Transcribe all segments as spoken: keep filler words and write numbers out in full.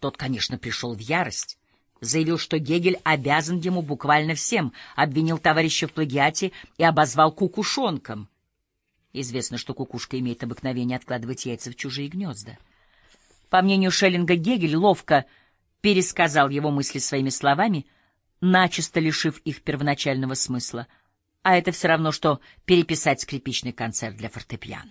Тот, конечно, пришел в ярость. Заявил, что Гегель обязан ему буквально всем, обвинил товарища в плагиате и обозвал кукушонком. Известно, что кукушка имеет обыкновение откладывать яйца в чужие гнезда. По мнению Шеллинга, Гегель ловко пересказал его мысли своими словами, начисто лишив их первоначального смысла, а это все равно, что переписать скрипичный концерт для фортепиано.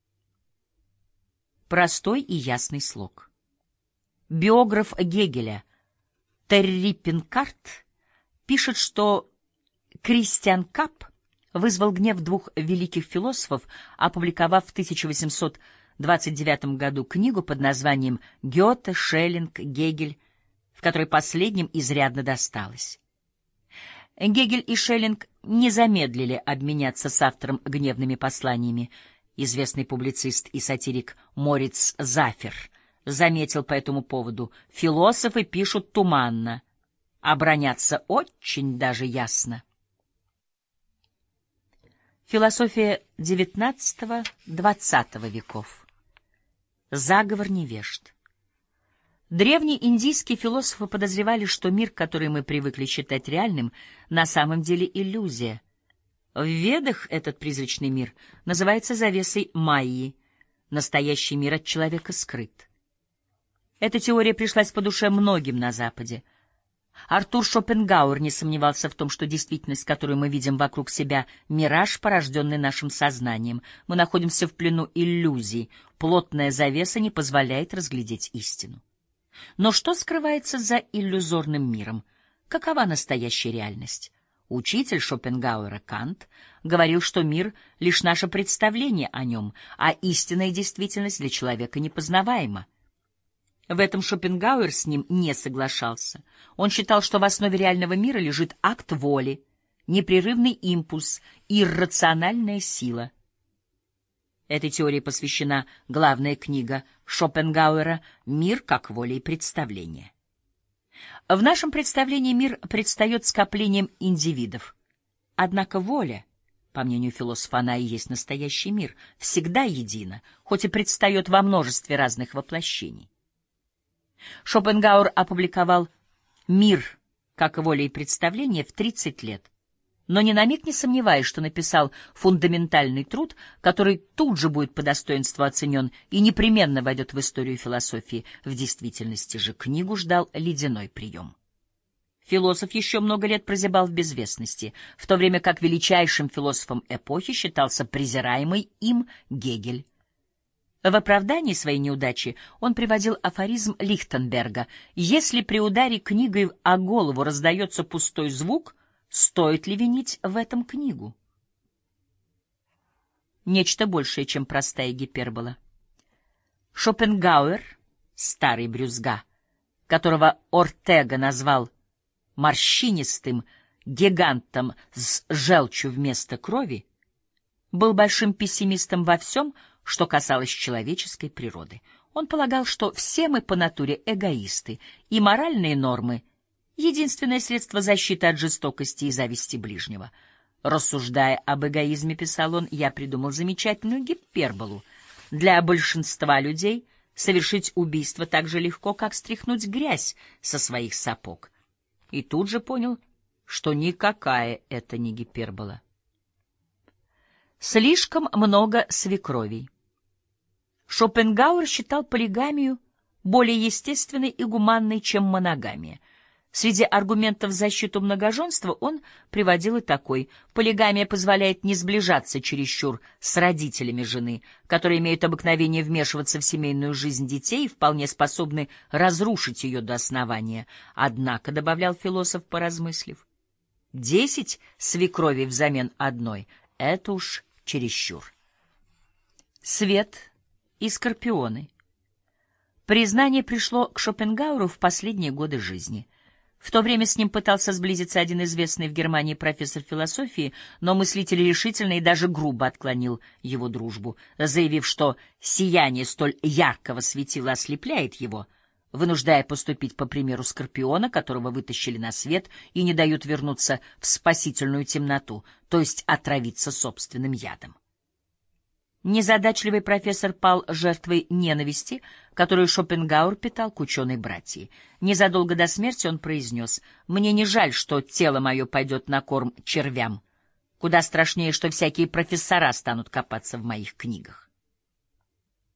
Простой и ясный слог. Биограф Гегеля Терри Пинкарт пишет, что Кристиан Капп вызвал гнев двух великих философов, опубликовав в тысяча восемьсот двадцать девятом году книгу под названием «Гёте, Шеллинг, Гегель», в которой последним изрядно досталось. Гегель и Шеллинг не замедлили обменяться с автором гневными посланиями. Известный публицист и сатирик Мориц Зафер заметил по этому поводу: «Философы пишут туманно, а бранятся очень даже ясно». Философия девятнадцатого-двадцатого веков. Заговор невежд. Древние индийские философы подозревали, что мир, который мы привыкли считать реальным, на самом деле иллюзия. В Ведах этот призрачный мир называется завесой Майи. Настоящий мир от человека скрыт. Эта теория пришлась по душе многим на Западе. Артур Шопенгауэр не сомневался в том, что действительность, которую мы видим вокруг себя, — мираж, порожденный нашим сознанием. Мы находимся в плену иллюзий. Плотная завеса не позволяет разглядеть истину. Но что скрывается за иллюзорным миром? Какова настоящая реальность? Учитель Шопенгауэра Кант говорил, что мир — лишь наше представление о нем, а истинная действительность для человека непознаваема. В этом Шопенгауэр с ним не соглашался. Он считал, что в основе реального мира лежит акт воли, непрерывный импульс, иррациональная сила. Этой теории посвящена главная книга Шопенгауэра «Мир как воля и представление». В нашем представлении мир предстает скоплением индивидов. Однако воля, по мнению философа, она и есть настоящий мир, всегда едина, хоть и предстает во множестве разных воплощений. Шопенгауэр опубликовал «Мир как воля и представление» в тридцать лет, но ни на миг не сомневаясь, что написал фундаментальный труд, который тут же будет по достоинству оценен и непременно войдет в историю философии. В действительности же книгу ждал ледяной прием. Философ еще много лет прозябал в безвестности, в то время как величайшим философом эпохи считался презираемый им Гегель. В оправдании своей неудачи он приводил афоризм Лихтенберга: «Если при ударе книгой о голову раздается пустой звук, стоит ли винить в этом книгу?» Нечто большее, чем простая гипербола. Шопенгауэр, старый брюзга, которого Ортега назвал морщинистым гигантом с желчью вместо крови, был большим пессимистом во всем, что касалось человеческой природы. Он полагал, что все мы по натуре эгоисты, и моральные нормы — единственное средство защиты от жестокости и зависти ближнего. Рассуждая об эгоизме, писал он, я придумал замечательную гиперболу. Для большинства людей совершить убийство так же легко, как стряхнуть грязь со своих сапог. И тут же понял, что никакая это не гипербола. Слишком много свекровей. Шопенгауэр считал полигамию более естественной и гуманной, чем моногамия. Среди аргументов в защиту многоженства он приводил и такой: полигамия позволяет не сближаться чересчур с родителями жены, которые имеют обыкновение вмешиваться в семейную жизнь детей и вполне способны разрушить ее до основания. Однако, добавлял философ, поразмыслив, десять свекровей взамен одной — это уж чересчур. Свет и скорпионы. Признание пришло к Шопенгауэру в последние годы жизни. В то время с ним пытался сблизиться один известный в Германии профессор философии, но мыслитель решительно и даже грубо отклонил его дружбу, заявив, что сияние столь яркого светила ослепляет его, вынуждая поступить по примеру скорпиона, которого вытащили на свет и не дают вернуться в спасительную темноту, то есть отравиться собственным ядом. Незадачливый профессор пал жертвой ненависти, которую Шопенгауэр питал к ученой-братьи. Незадолго до смерти он произнес: «Мне не жаль, что тело мое пойдет на корм червям. Куда страшнее, что всякие профессора станут копаться в моих книгах».